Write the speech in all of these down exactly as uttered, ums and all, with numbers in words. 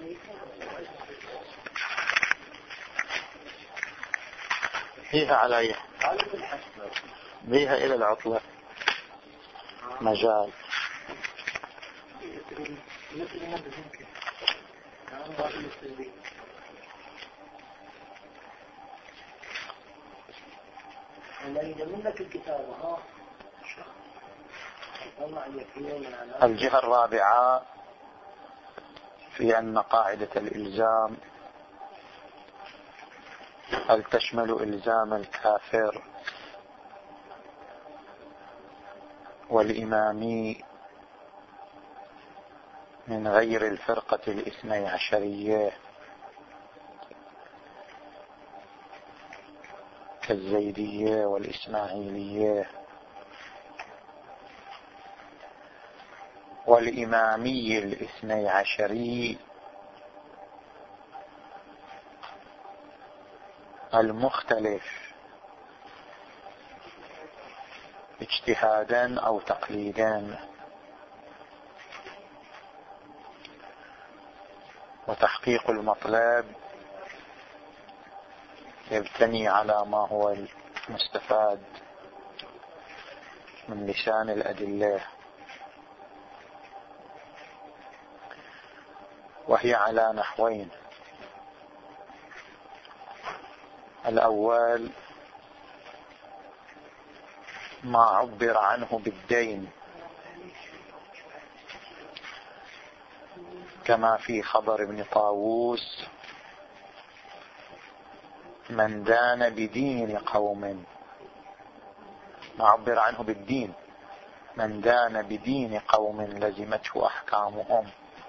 فيها علي بيها إلى العطلة مجال. الجهة الرابعة في أن قاعدة الإلزام هل تشمل إلزام الكافر والإمامي من غير الفرقة الاثني عشرية كالزيدية والإسماعيلية، والإمامي الاثني عشري المختلف اجتهادا أو تقليدا، وتحقيق المطلب يبتني على ما هو المستفاد من لسان الأدلة، وهي على نحوين. الأول ما عبر عنه بالدين كما في خبر ابن طاووس: من دان بدين قوم. ما عبر عنه بالدين: من دان بدين قوم لزمته أحكامهم.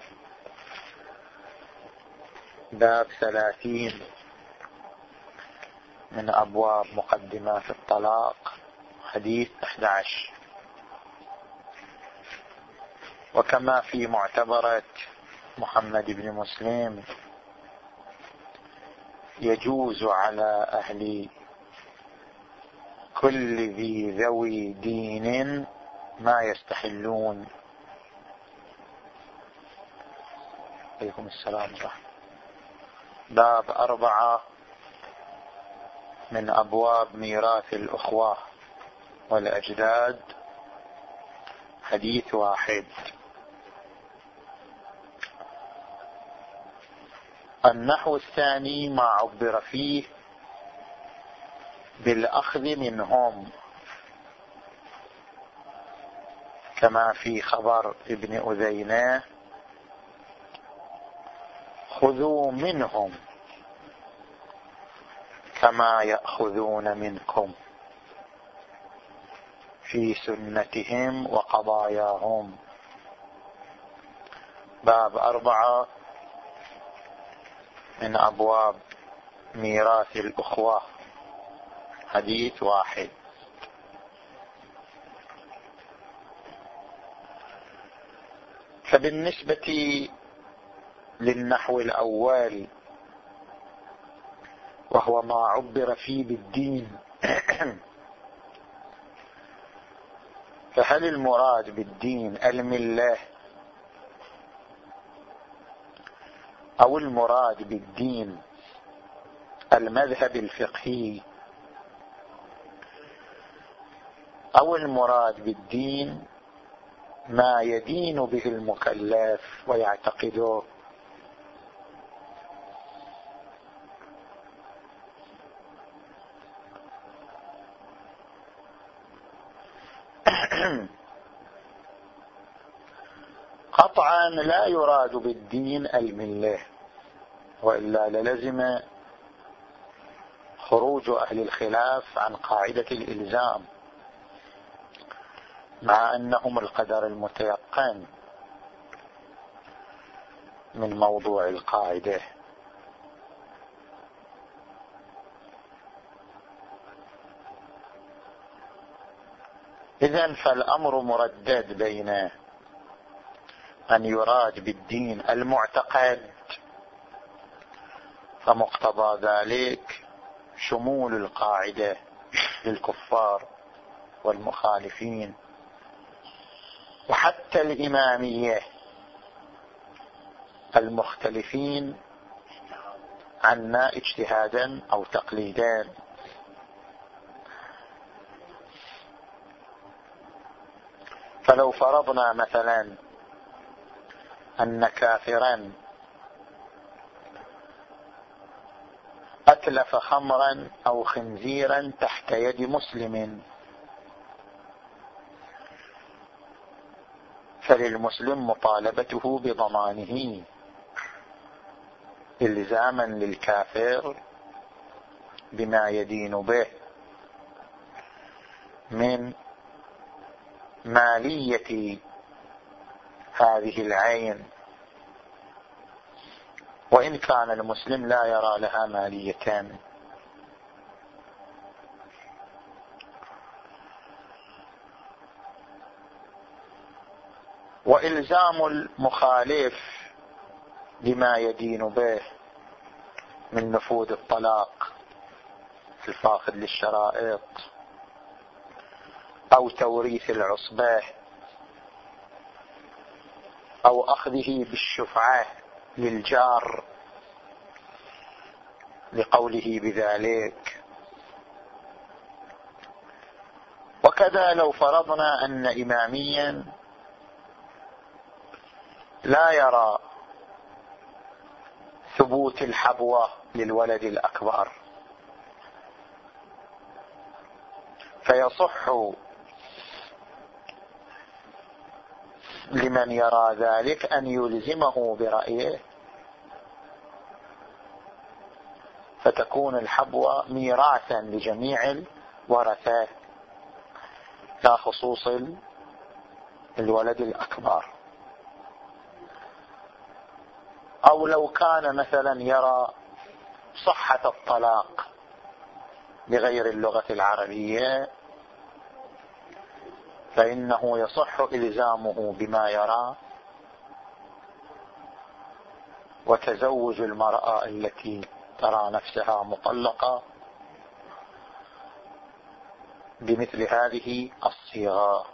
باب ثلاثين من أبواب مقدمات الطلاق، حديث أحد عشر. وكما في معتبرة محمد بن مسلم: يجوز على أهل كل ذي ذوي دين ما يستحلون. عليكم السلام ورحمة. باب أربعة من أبواب ميراث الأخوة والأجداد، حديث واحد. النحو الثاني ما عبر فيه بالأخذ منهم كما في خبر ابن أذينة: خذوا منهم كما يأخذون منكم في سنتهم وقضاياهم. باب أربعة من أبواب ميراث الأخوة، حديث واحد. فبالنسبة للنحو الأول وهو ما عبر فيه بالدين، فهل المراد بالدين الملة أو المراد بالدين المذهب الفقهي أو المراد بالدين ما يدين به المكلف ويعتقده؟ قطعا لا يراد بالدين الملة، وإلا للزم خروج أهل الخلاف عن قاعدة الإلزام، مع أنهم القدر المتيقن من موضوع القاعدة. إذن فالأمر مردد بين أن يراد بالدين المعتقد، فمقتضى ذلك شمول القاعدة للكفار والمخالفين وحتى الإمامية المختلفين عنا اجتهادا أو تقليدا. فلو فرضنا مثلا أن كافرا أتلف خمرا أو خنزيرا تحت يد مسلم، فللمسلم مطالبته بضمانه إلزاما للكافر بما يدين به من مالية هذه العين، وإن كان المسلم لا يرى لها ماليتان. وإلزام المخالف بما يدين به من نفوذ الطلاق الفاقد للشرائط أو توريث العصبة أو أخذه بالشفعة للجار لقوله بذلك. وكذا لو فرضنا أن إماميا لا يرى ثبوت الحبوة للولد الأكبر، فيصح لمن يرى ذلك أن يلزمه برأيه، فتكون الحبوة ميراثا لجميع الورثة لا خصوص الولد الأكبر. أو لو كان مثلا يرى صحة الطلاق بغير اللغة العربية، فإنه يصح إلزامه بما يرى، وتزوج المرأة التي ترى نفسها مطلقة بمثل هذه الصيغة،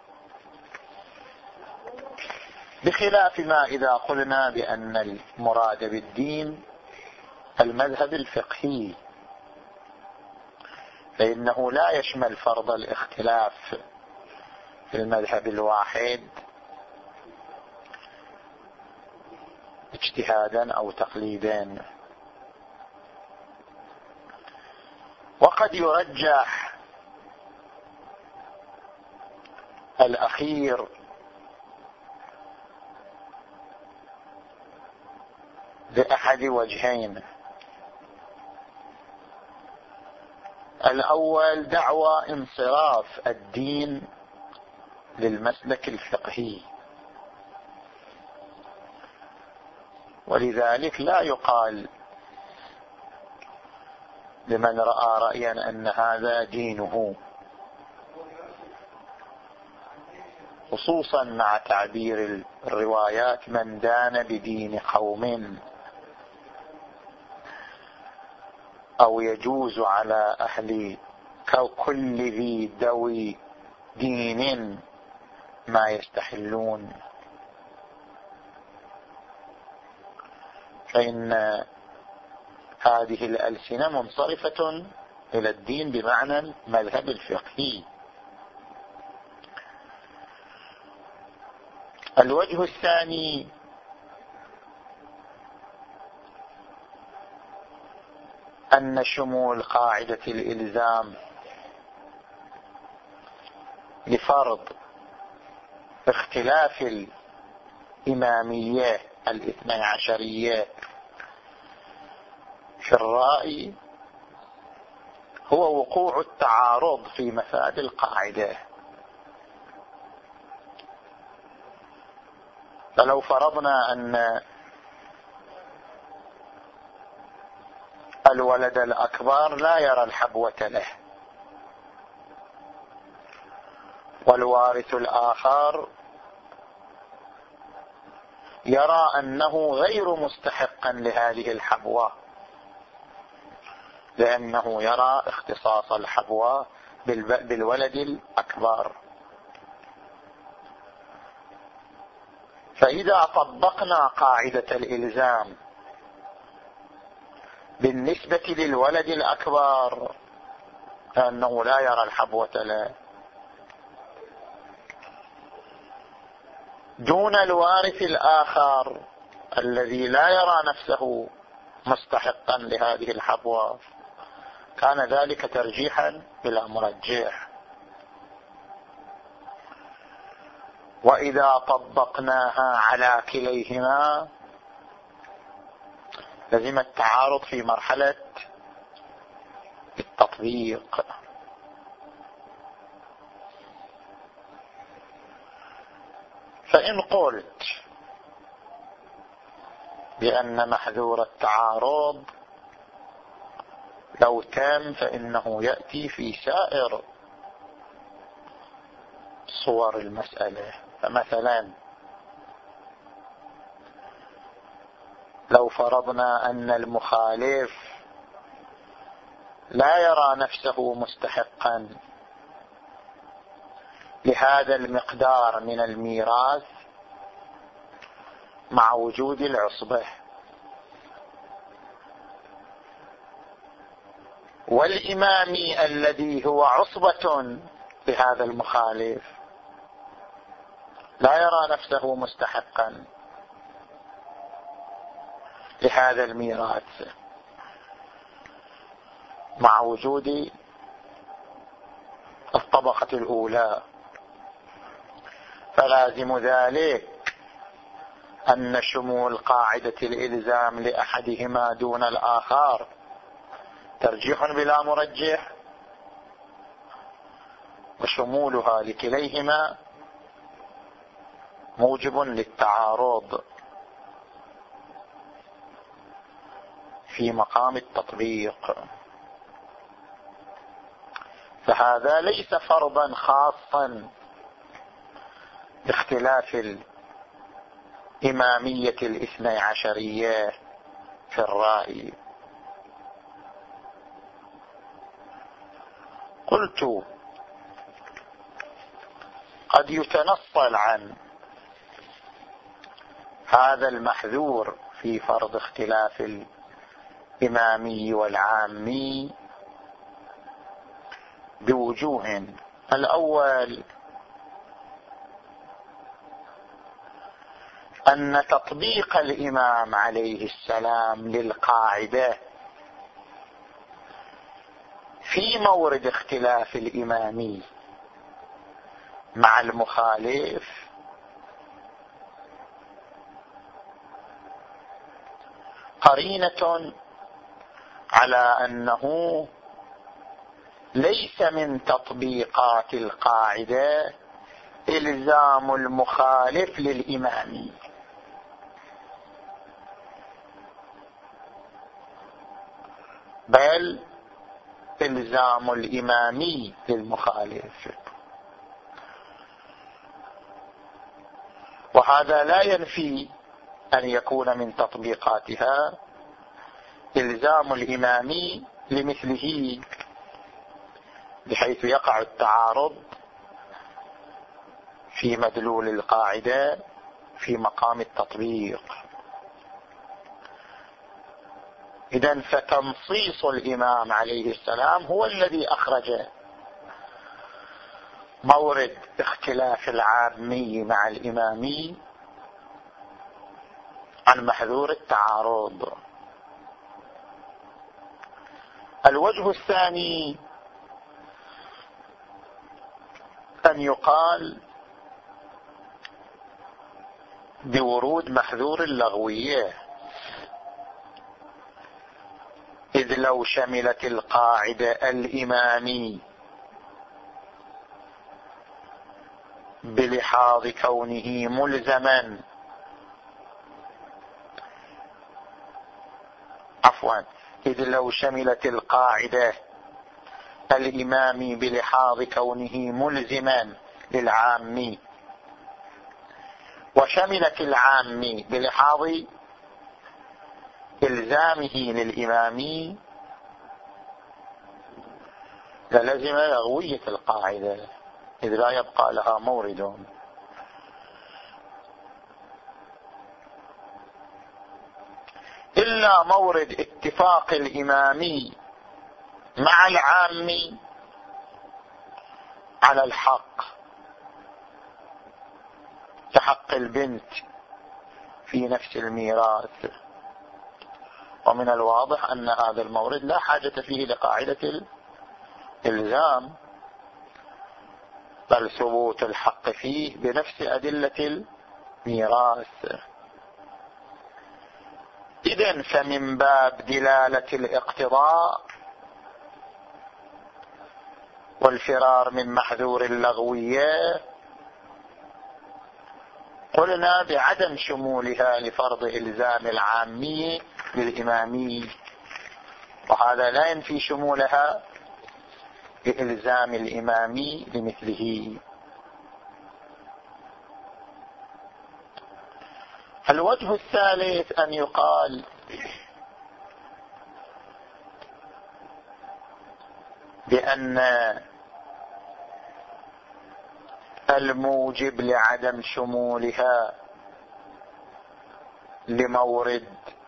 بخلاف ما إذا قلنا بأن المراد بالدين المذهب الفقهي، فإنه لا يشمل فرض الاختلاف في المذهب الواحد اجتهادا أو تقليدا. وقد يرجح الأخير بأحد وجهين: الأول دعوى انصراف الدين للمسلك الفقهي، ولذلك لا يقال لمن رأى رأيا أن هذا دينه، خصوصا مع تعبير الروايات من دان بدين قوم، أو يجوز على أهل كل ذي ذوي دين ما يستحلون، فإن هذه الألسنة منصرفة إلى الدين بمعنى المذهب الفقهي. الوجه الثاني أن شمول قاعدة الإلزام لفرض اختلاف الإمامية الاثني عشرية في الرأي هو وقوع التعارض في مفاد القاعدة. فلو فرضنا أن الولد الأكبر لا يرى الحبوة له، والوارث الآخر يرى أنه غير مستحق لهذه الحبوة، لأنه يرى اختصاص الحبوة بالولد الأكبر، فإذا طبقنا قاعدة الإلزام بالنسبة للولد الأكبر أنه لا يرى الحبوة له، دون الوارث الآخر الذي لا يرى نفسه مستحقا لهذه الحبوة، كان ذلك ترجيحا بلا مرجح. وإذا طبقناها على كليهما لزم التعارض في مرحلة التطبيق. فإن قلت بأن محذور التعارض لو تم فإنه يأتي في سائر صور المسألة، فمثلا لو فرضنا أن المخالف لا يرى نفسه مستحقا لهذا المقدار من الميراث مع وجود العصبة، والإمامي الذي هو عصبة لهذا المخالف لا يرى نفسه مستحقا لهذا الميراث مع وجود الطبقة الأولى، فلازم ذلك أن شمول قاعدة الإلزام لأحدهما دون الآخر ترجيح بلا مرجح، وشمولها لكليهما موجب للتعارض في مقام التطبيق. فهذا ليس فرضا خاصا باختلاف الإمامية الاثني عشرية في الرأي. قلت قد يتنصل عن هذا المحذور في فرض اختلاف الإمامي والعامي بوجوه. الأول أن تطبيق الإمام عليه السلام للقاعدة في مورد اختلاف الإمامي مع المخالف قرينة على أنه ليس من تطبيقات القاعدة إلزام المخالف للإمامي، بل إلزام الإمامي للمخالف. وهذا لا ينفي أن يكون من تطبيقاتها إلزام الإمامي لمثله، بحيث يقع التعارض في مدلول القاعدة في مقام التطبيق. إذن فتنصيص الإمام عليه السلام هو الذي أخرج مورد اختلاف العامي مع الإمامي عن محذور التعارض. الوجه الثاني أن يقال بورود محذور اللغوية، إذ لو شملت القاعدة الإمامي بلحاظ كونه ملزما عفوا إذ لو شملت القاعدة الإمامي بلحاظ كونه ملزما للعامي وشملت العامي بلحاظ إلزامه للإمامي للزم لغوية القاعدة إذ لا يبقى لها مورد. إلا مورد اتفاق الإمامي مع العامي على الحق كحق البنت في نفس الميراث. ومن الواضح أن هذا المورد لا حاجة فيه لقاعدة الإلزام، بل ثبوت الحق فيه بنفس أدلة الميراث. إذن فمن باب دلالة الاقتضاء والفرار من محذور اللغوية قلنا بعدم شمولها لفرض إلزام العامي بالإمامي، وهذا لا ينفي شمولها بإلزام الإمامي لمثله. الوجه الثالث أن يقال بأن الموجب لعدم شمولها لمورد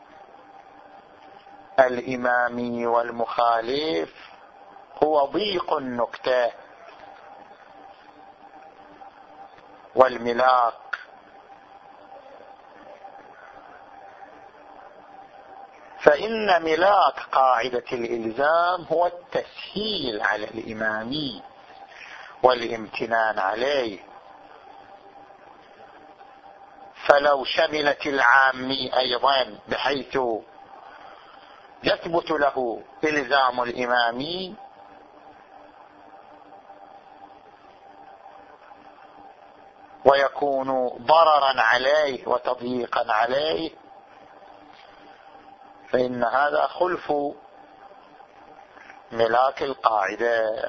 الإمامي والمخالف هو ضيق النكتة والملاك، فإن ملاك قاعدة الإلزام هو التسهيل على الإمامي والامتنان عليه، فلو شملت العامي أيضا بحيث يثبت له إلزام الإمامي ويكون ضررا عليه وتضييقا عليه، فإن هذا خلف ملاك القاعدة.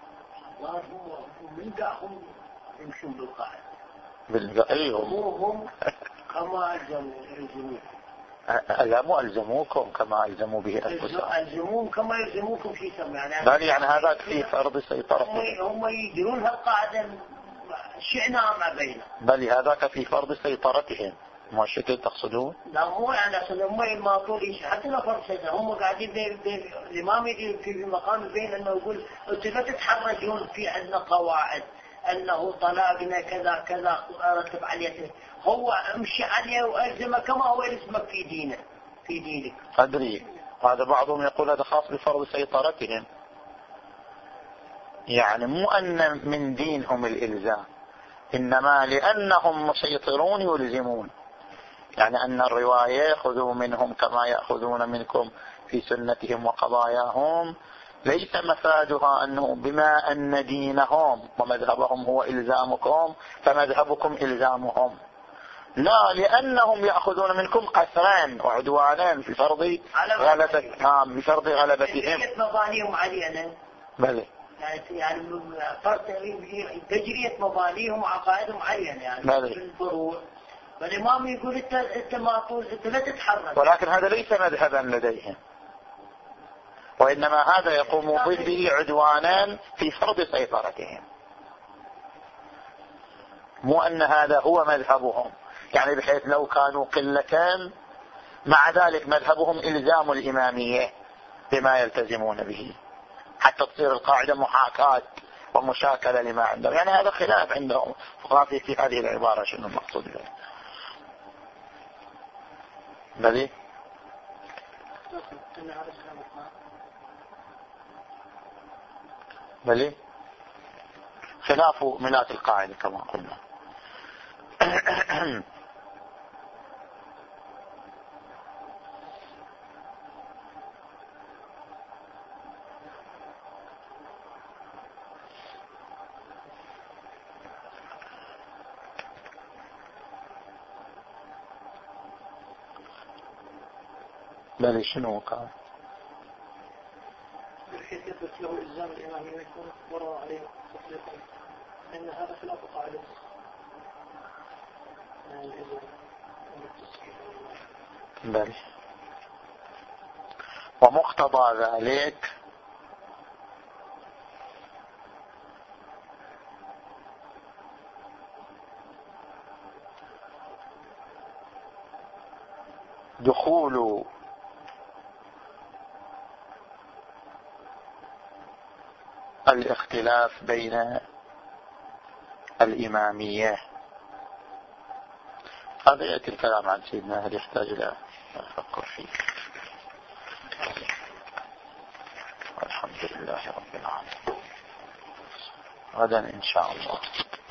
من دعهم يمشون بالقاعدة بالأيهم كما ألزموا ألزموا ألزموكم كما ألزموا به أنفسهم، ألزموهم كما يلزموكم في سمع. بل يعني هذا في فرض سيطرة، هم يدرون هالقاعدة شئنا ما بينه، بل هذاك في فرض سيطرتهم. ما الشكل تقصدون؟ لا مو يعني أصل هم ما طول حتى لو فرض سيطرة هم قاعدين بين بين الإمام يجي في مقام بين أنه يقول أنتم لا تتحرجون في عندنا قواعد أنه طلاقنا كذا كذا رتب عليه، هو امشي عليه وألزمه كما هو يلزمك في دينه في دينك. أدري هذا بعضهم يقول هذا خاص بفرض سيطرتهم، يعني مو أن من دينهم الإلزام، إنما لأنهم مسيطرون يلزمون، يعني أن الرواية خذوا منهم كما يأخذون منكم في سنتهم وقضاياهم ليس مفادها أنه بما أن دينهم ومذهبهم هو إلزامكم فمذهبكم إلزامهم، لا، لأنهم يأخذون منكم قسرا وعدوانا في فرض غلبة نعم بفرض غلبتهم مبانيهم علينا. بلى يعني فرض تجرية مبانيهم وعقائدهم علينا يعني في الفروع، فالإمام يقول انت انت ما طول انت لا تتحرك، ولكن هذا ليس مذهبا لديهم، وإنما هذا يقوم ضده عدوانا في فرض سيطرتهم، مو أن هذا هو مذهبهم، يعني بحيث لو كانوا قلتان مع ذلك مذهبهم إلزام الإمامية بما يلتزمون به حتى تصير القاعدة محاكاة ومشاكلة لما عندهم، يعني هذا خلاف عندهم فقط في هذه العبارة شنو المقصود بها. بلي بلي خلاف ملاك القاعدة كما قلنا. بل شنو وقع؟ بحيث يثبت له إلزام الإمام ويكون ورا عليه تطبيقا، إن هذا خلاف قاعدة بل ومقتضى ذلك دخول الاختلاف بين الإمامية. هذا يأتي الكلام عن سيدنا، هل يحتاج إلى أفكر فيه. الحمد لله رب العالمين. غدا إن شاء الله.